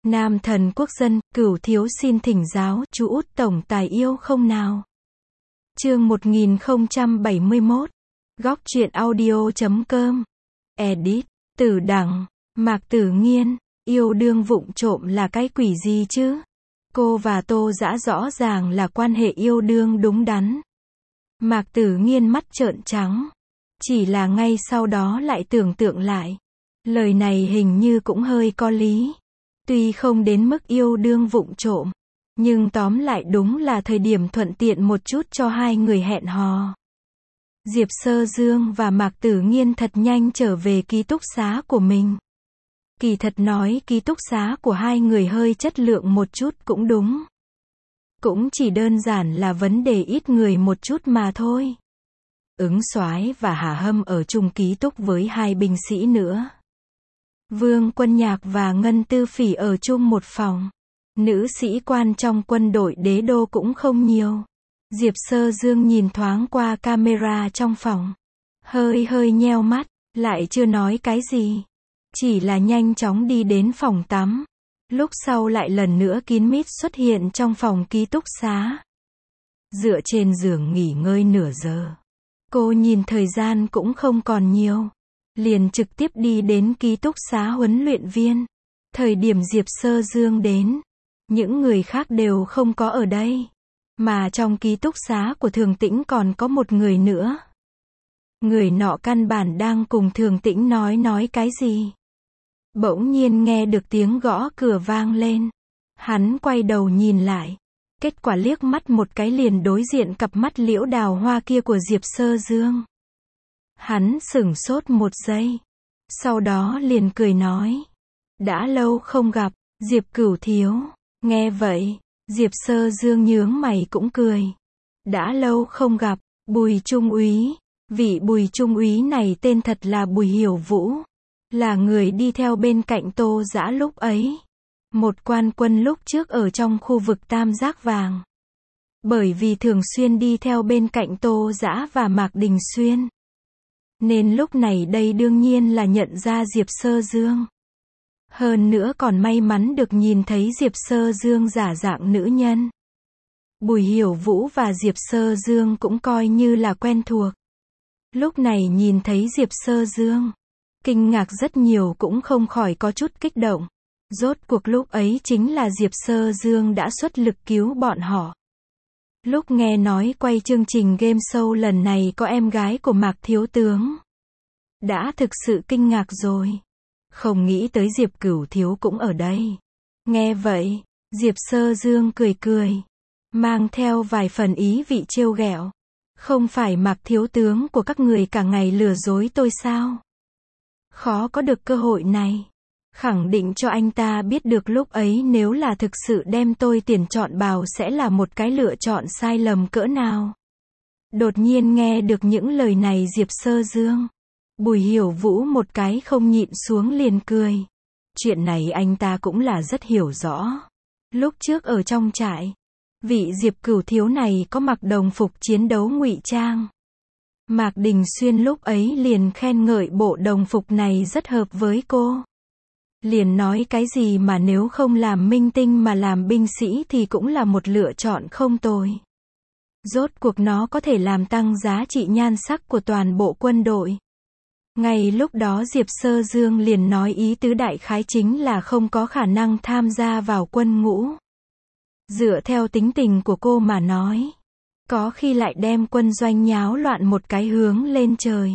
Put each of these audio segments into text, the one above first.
Nam thần quốc dân, Cửu thiếu xin thỉnh giáo, chú út tổng tài yêu không nào? Chương 1071. Góc truyện audio.com. Edit. Tử Đằng. Mạc Tử Nghiên. Yêu đương vụng trộm là cái quỷ gì chứ? Cô và Tô Dã rõ ràng là quan hệ yêu đương đúng đắn. Mạc Tử Nghiên mắt trợn trắng. Chỉ là ngay sau đó lại tưởng tượng lại. Lời này hình như cũng hơi có lý. Tuy không đến mức yêu đương vụng trộm, nhưng tóm lại đúng là thời điểm thuận tiện một chút cho hai người hẹn hò. Diệp Sơ Dương và Mạc Tử Nghiên thật nhanh trở về ký túc xá của mình. Kỳ thật nói ký túc xá của hai người hơi chất lượng một chút cũng đúng. Cũng chỉ đơn giản là vấn đề ít người một chút mà thôi. Ứng Soái và Hà Hâm ở chung ký túc với hai binh sĩ nữa. Vương Quân Nhạc và Ngân Tư Phỉ ở chung một phòng. Nữ sĩ quan trong quân đội đế đô cũng không nhiều. Diệp Sơ Dương nhìn thoáng qua camera trong phòng. Hơi nheo mắt, lại chưa nói cái gì. Chỉ là nhanh chóng đi đến phòng tắm. Lúc sau lại lần nữa kín mít xuất hiện trong phòng ký túc xá. Dựa trên giường nghỉ ngơi nửa giờ. Cô nhìn thời gian cũng không còn nhiều. Liền trực tiếp đi đến ký túc xá huấn luyện viên. Thời điểm Diệp Sơ Dương đến, những người khác đều không có ở đây. Mà trong ký túc xá của Thường Tĩnh còn có một người nữa. Người nọ căn bản đang cùng Thường Tĩnh nói cái gì. Bỗng nhiên nghe được tiếng gõ cửa vang lên. Hắn quay đầu nhìn lại. Kết quả liếc mắt một cái liền đối diện cặp mắt liễu đào hoa kia của Diệp Sơ Dương. Hắn sửng sốt một giây. Sau đó liền cười nói. Đã lâu không gặp, Diệp Cửu thiếu. Nghe vậy, Diệp Sơ Dương nhướng mày cũng cười. Đã lâu không gặp, Bùi Trung úy. Vị Bùi Trung úy này tên thật là Bùi Hiểu Vũ. Là người đi theo bên cạnh Tô Dã lúc ấy. Một quan quân lúc trước ở trong khu vực Tam Giác Vàng. Bởi vì thường xuyên đi theo bên cạnh Tô Dã và Mạc Đình Xuyên. Nên lúc này đây đương nhiên là nhận ra Diệp Sơ Dương. Hơn nữa còn may mắn được nhìn thấy Diệp Sơ Dương giả dạng nữ nhân. Bùi Hiểu Vũ và Diệp Sơ Dương cũng coi như là quen thuộc. Lúc này nhìn thấy Diệp Sơ Dương, kinh ngạc rất nhiều cũng không khỏi có chút kích động. Rốt cuộc lúc ấy chính là Diệp Sơ Dương đã xuất lực cứu bọn họ. Lúc nghe nói quay chương trình game show lần này có em gái của Mạc Thiếu Tướng. Đã thực sự kinh ngạc rồi. Không nghĩ tới Diệp Cửu thiếu cũng ở đây. Nghe vậy, Diệp Sơ Dương cười. Mang theo vài phần ý vị trêu ghẹo. Không phải Mạc Thiếu Tướng của các người cả ngày lừa dối tôi sao? Khó có được cơ hội này. Khẳng định cho anh ta biết được lúc ấy nếu là thực sự đem tôi tiền chọn bào sẽ là một cái lựa chọn sai lầm cỡ nào. Đột nhiên nghe được những lời này Diệp Sơ Dương. Bùi Hiểu Vũ một cái không nhịn xuống liền cười. Chuyện này anh ta cũng là rất hiểu rõ. Lúc trước ở trong trại, vị Diệp Cửu thiếu này có mặc đồng phục chiến đấu ngụy trang. Mạc Đình Xuyên lúc ấy liền khen ngợi bộ đồng phục này rất hợp với cô. Liền nói cái gì mà nếu không làm minh tinh mà làm binh sĩ thì cũng là một lựa chọn không tồi. Rốt cuộc nó có thể làm tăng giá trị nhan sắc của toàn bộ quân đội. Ngay lúc đó Diệp Sơ Dương liền nói ý tứ đại khái chính là không có khả năng tham gia vào quân ngũ. Dựa theo tính tình của cô mà nói, có khi lại đem quân doanh nháo loạn một cái hướng lên trời.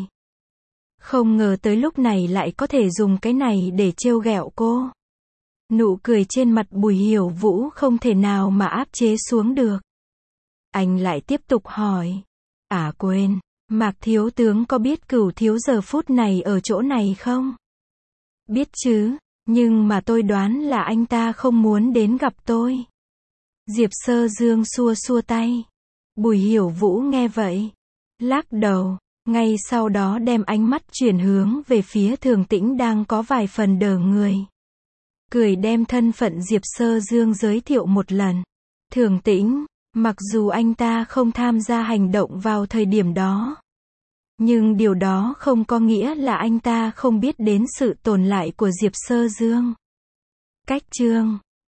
Không ngờ tới lúc này lại có thể dùng cái này để trêu ghẹo cô. Nụ cười trên mặt Bùi Hiểu Vũ không thể nào mà áp chế xuống được. Anh lại tiếp tục hỏi. À quên, Mạc Thiếu Tướng có biết Cửu thiếu giờ phút này ở chỗ này không? Biết chứ, nhưng mà tôi đoán là anh ta không muốn đến gặp tôi. Diệp Sơ Dương xua tay. Bùi Hiểu Vũ nghe vậy, lắc đầu. Ngay sau đó đem ánh mắt chuyển hướng về phía Thường Tĩnh đang có vài phần đờ người. Cười đem thân phận Diệp Sơ Dương giới thiệu một lần. Thường Tĩnh, mặc dù anh ta không tham gia hành động vào thời điểm đó. Nhưng điều đó không có nghĩa là anh ta không biết đến sự tồn tại của Diệp Sơ Dương. Cách chương